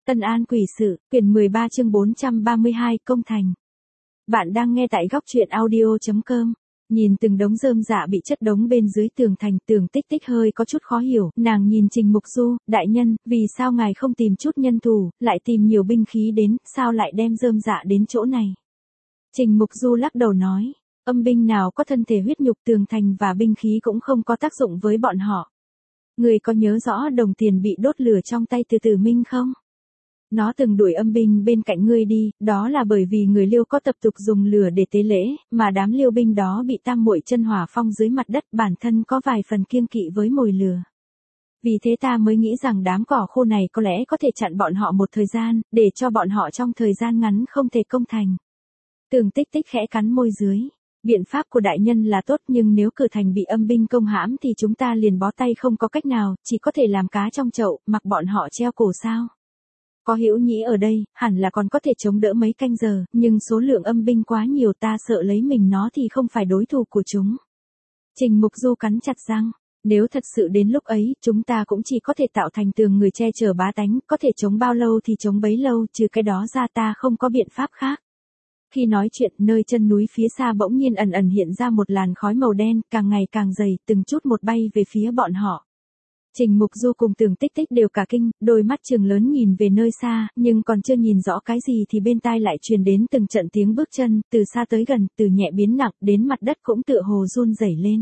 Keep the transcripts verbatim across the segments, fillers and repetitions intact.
Tân An Quỷ Sự, quyển mười ba chương bốn trăm ba mươi hai, Công Thành. Bạn đang nghe tại góc truyện audio chấm com. Nhìn từng đống rơm rạ bị chất đống bên dưới tường thành, Tường Tích Tích hơi có chút khó hiểu, nàng nhìn Trình Mục Du, đại nhân, vì sao ngài không tìm chút nhân thủ, lại tìm nhiều binh khí đến, sao lại đem rơm rạ đến chỗ này? Trình Mục Du lắc đầu nói, âm binh nào có thân thể huyết nhục, tường thành và binh khí cũng không có tác dụng với bọn họ. Người có nhớ rõ đồng tiền bị đốt lửa trong tay Từ Tử Minh không? Nó từng đuổi âm binh bên cạnh ngươi đi, đó là bởi vì người Liêu có tập tục dùng lửa để tế lễ, mà đám Liêu binh đó bị tam muội chân hỏa phong dưới mặt đất, bản thân có vài phần kiêng kỵ với mồi lửa. Vì thế ta mới nghĩ rằng đám cỏ khô này có lẽ có thể chặn bọn họ một thời gian, để cho bọn họ trong thời gian ngắn không thể công thành. Tường Tích Tích khẽ cắn môi dưới. Biện pháp của đại nhân là tốt, nhưng nếu cửa thành bị âm binh công hãm thì chúng ta liền bó tay không có cách nào, chỉ có thể làm cá trong chậu, mặc bọn họ treo cổ sao? Có Hữu Nhĩ ở đây, hẳn là còn có thể chống đỡ mấy canh giờ, nhưng số lượng âm binh quá nhiều, ta sợ lấy mình nó thì không phải đối thủ của chúng. Trình Mục Du cắn chặt răng, nếu thật sự đến lúc ấy, chúng ta cũng chỉ có thể tạo thành tường người che chở bá tánh, có thể chống bao lâu thì chống bấy lâu, trừ cái đó ra ta không có biện pháp khác. Khi nói chuyện, nơi chân núi phía xa bỗng nhiên ẩn ẩn hiện ra một làn khói màu đen, càng ngày càng dày, từng chút một bay về phía bọn họ. Trình Mục Du cùng Tường Tích Tích đều cả kinh, đôi mắt trừng lớn nhìn về nơi xa, nhưng còn chưa nhìn rõ cái gì thì bên tai lại truyền đến từng trận tiếng bước chân, từ xa tới gần, từ nhẹ biến nặng, đến mặt đất cũng tựa hồ run rẩy lên.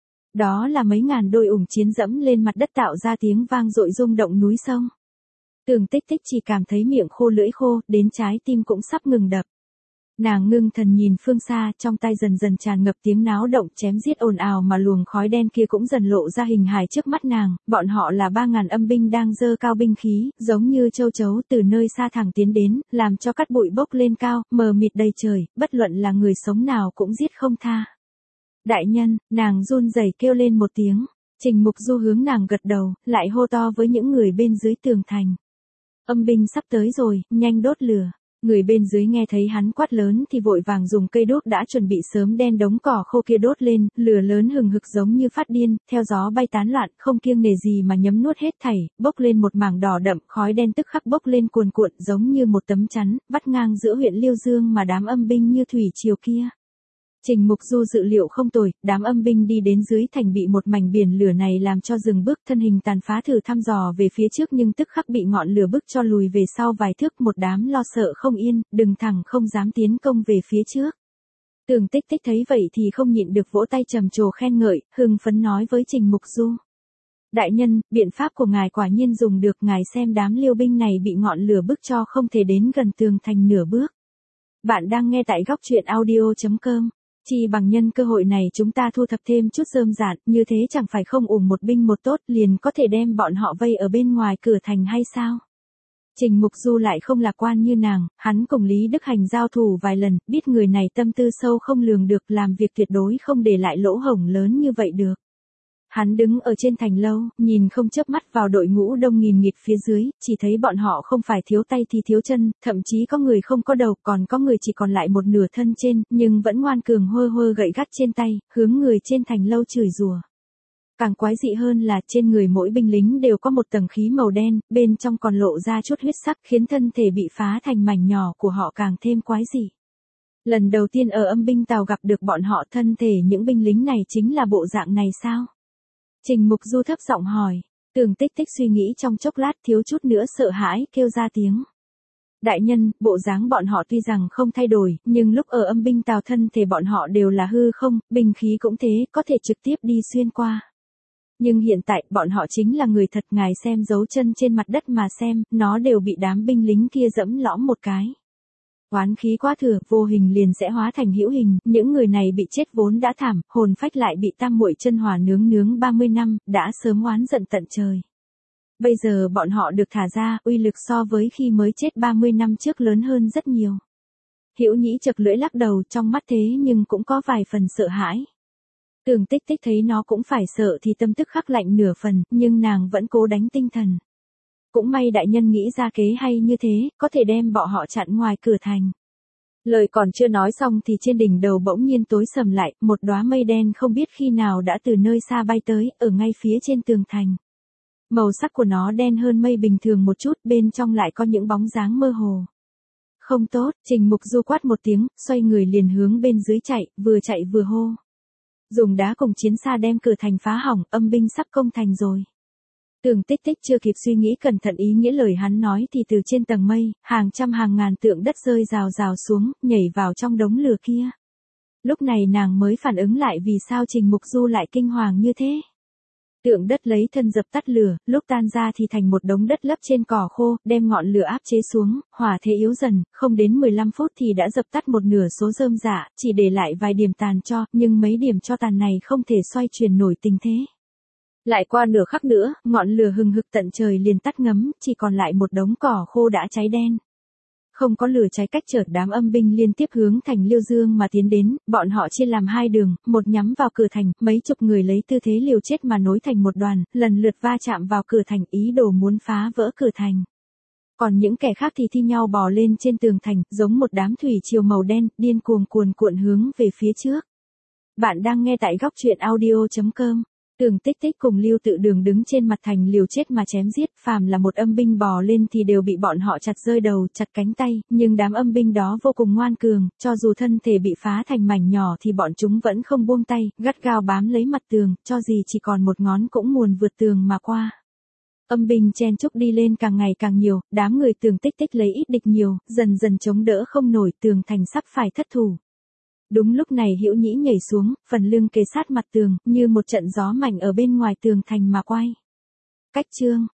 Đó là mấy ngàn đôi ủng chiến dẫm lên mặt đất tạo ra tiếng vang dội rung động núi sông. Tường Tích Tích chỉ cảm thấy miệng khô lưỡi khô, đến trái tim cũng sắp ngừng đập. Nàng ngưng thần nhìn phương xa, trong tay dần dần tràn ngập tiếng náo động chém giết ồn ào, mà luồng khói đen kia cũng dần lộ ra hình hài trước mắt nàng, bọn họ là ba ngàn âm binh đang giơ cao binh khí, giống như châu chấu từ nơi xa thẳng tiến đến, làm cho cát bụi bốc lên cao, mờ mịt đầy trời, bất luận là người sống nào cũng giết không tha. Đại nhân, nàng run rẩy kêu lên một tiếng, Trình Mục Du hướng nàng gật đầu, lại hô to với những người bên dưới tường thành. Âm binh sắp tới rồi, nhanh đốt lửa. Người bên dưới nghe thấy hắn quát lớn thì vội vàng dùng cây đuốc đã chuẩn bị sớm đen đống cỏ khô kia đốt lên, lửa lớn hừng hực giống như phát điên, theo gió bay tán loạn, không kiêng nể gì mà nhấm nuốt hết thảy, bốc lên một mảng đỏ đậm, khói đen tức khắc bốc lên cuồn cuộn giống như một tấm chắn, vắt ngang giữa huyện Liêu Dương mà đám âm binh như thủy triều kia. Trình Mục Du dự liệu không tồi, đám âm binh đi đến dưới thành bị một mảnh biển lửa này làm cho dừng bước, thân hình tàn phá thử thăm dò về phía trước nhưng tức khắc bị ngọn lửa bức cho lùi về sau vài thước, một đám lo sợ không yên, đứng thẳng không dám tiến công về phía trước. Tường Tích Tích thấy vậy thì không nhịn được vỗ tay trầm trồ khen ngợi, hưng phấn nói với Trình Mục Du. Đại nhân, biện pháp của ngài quả nhiên dùng được, ngài xem đám Liêu binh này bị ngọn lửa bức cho không thể đến gần tường thành nửa bước. Bạn đang nghe tại góc truyện audio chấm com. Chỉ bằng nhân cơ hội này chúng ta thu thập thêm chút rơm rạ, như thế chẳng phải không ủng một binh một tốt liền có thể đem bọn họ vây ở bên ngoài cửa thành hay sao? Trình Mục Du lại không lạc quan như nàng, hắn cùng Lý Đức Hành giao thủ vài lần, biết người này tâm tư sâu không lường được, làm việc tuyệt đối không để lại lỗ hổng lớn như vậy được. Hắn đứng ở trên thành lâu, nhìn không chớp mắt vào đội ngũ đông nghìn nghịt phía dưới, chỉ thấy bọn họ không phải thiếu tay thì thiếu chân, thậm chí có người không có đầu, còn có người chỉ còn lại một nửa thân trên, nhưng vẫn ngoan cường hơ hơ gậy gắt trên tay, hướng người trên thành lâu chửi rủa. Càng quái dị hơn là trên người mỗi binh lính đều có một tầng khí màu đen, bên trong còn lộ ra chút huyết sắc, khiến thân thể bị phá thành mảnh nhỏ của họ càng thêm quái dị. Lần đầu tiên ở âm binh tàu gặp được bọn họ, thân thể những binh lính này chính là bộ dạng này sao? Trình Mục Du thấp giọng hỏi. Tường Tích Tích suy nghĩ trong chốc lát, thiếu chút nữa sợ hãi, kêu ra tiếng. Đại nhân, bộ dáng bọn họ tuy rằng không thay đổi, nhưng lúc ở âm binh tàu thân thể bọn họ đều là hư không, binh khí cũng thế, có thể trực tiếp đi xuyên qua. Nhưng hiện tại, bọn họ chính là người thật, ngài xem dấu chân trên mặt đất mà xem, nó đều bị đám binh lính kia dẫm lõm một cái. Oán khí quá thừa, vô hình liền sẽ hóa thành hữu hình, những người này bị chết vốn đã thảm, hồn phách lại bị tam muội chân hỏa nướng nướng ba mươi năm, đã sớm oán giận tận trời. Bây giờ bọn họ được thả ra, uy lực so với khi mới chết ba mươi năm trước lớn hơn rất nhiều. Hữu Nhĩ chật lưỡi lắc đầu, trong mắt thế nhưng cũng có vài phần sợ hãi. Tường Tích Tích thấy nó cũng phải sợ thì tâm tức khắc lạnh nửa phần, nhưng nàng vẫn cố đánh tinh thần. Cũng may đại nhân nghĩ ra kế hay như thế, có thể đem bọn họ chặn ngoài cửa thành. Lời còn chưa nói xong thì trên đỉnh đầu bỗng nhiên tối sầm lại, một đóa mây đen không biết khi nào đã từ nơi xa bay tới, ở ngay phía trên tường thành. Màu sắc của nó đen hơn mây bình thường một chút, bên trong lại có những bóng dáng mơ hồ. Không tốt, Trình Mục Du quát một tiếng, xoay người liền hướng bên dưới chạy, vừa chạy vừa hô. Dùng đá cùng chiến xa đem cửa thành phá hỏng, âm binh sắp công thành rồi. Tường Tích Tích chưa kịp suy nghĩ cẩn thận ý nghĩa lời hắn nói thì từ trên tầng mây, hàng trăm hàng ngàn tượng đất rơi rào rào xuống, nhảy vào trong đống lửa kia. Lúc này nàng mới phản ứng lại vì sao Trình Mục Du lại kinh hoàng như thế. Tượng đất lấy thân dập tắt lửa, lúc tan ra thì thành một đống đất lấp trên cỏ khô, đem ngọn lửa áp chế xuống, hỏa thế yếu dần, không đến mười lăm phút thì đã dập tắt một nửa số rơm rạ, chỉ để lại vài điểm tàn tro, nhưng mấy điểm tro tàn này không thể xoay chuyển nổi tình thế. Lại qua nửa khắc nữa, ngọn lửa hừng hực tận trời liền tắt ngấm, chỉ còn lại một đống cỏ khô đã cháy đen. Không có lửa cháy cách chợt đám âm binh liên tiếp hướng thành Liêu Dương mà tiến đến, bọn họ chia làm hai đường, một nhắm vào cửa thành, mấy chục người lấy tư thế liều chết mà nối thành một đoàn, lần lượt va chạm vào cửa thành ý đồ muốn phá vỡ cửa thành. Còn những kẻ khác thì thi nhau bò lên trên tường thành, giống một đám thủy triều màu đen, điên cuồng cuồn cuộn hướng về phía trước. Bạn đang nghe tại góc truyện audio chấm com. Tường Tích Tích cùng Lưu Tự Đường đứng trên mặt thành liều chết mà chém giết, phàm là một âm binh bò lên thì đều bị bọn họ chặt rơi đầu, chặt cánh tay, nhưng đám âm binh đó vô cùng ngoan cường, cho dù thân thể bị phá thành mảnh nhỏ thì bọn chúng vẫn không buông tay, gắt gao bám lấy mặt tường, cho gì chỉ còn một ngón cũng muốn vượt tường mà qua. Âm binh chen chúc đi lên càng ngày càng nhiều, đám người Tường Tích Tích lấy ít địch nhiều, dần dần chống đỡ không nổi, tường thành sắp phải thất thủ. Đúng lúc này Hữu Nhĩ nhảy xuống, phần lưng kề sát mặt tường, như một trận gió mạnh ở bên ngoài tường thành mà quay. Cách chương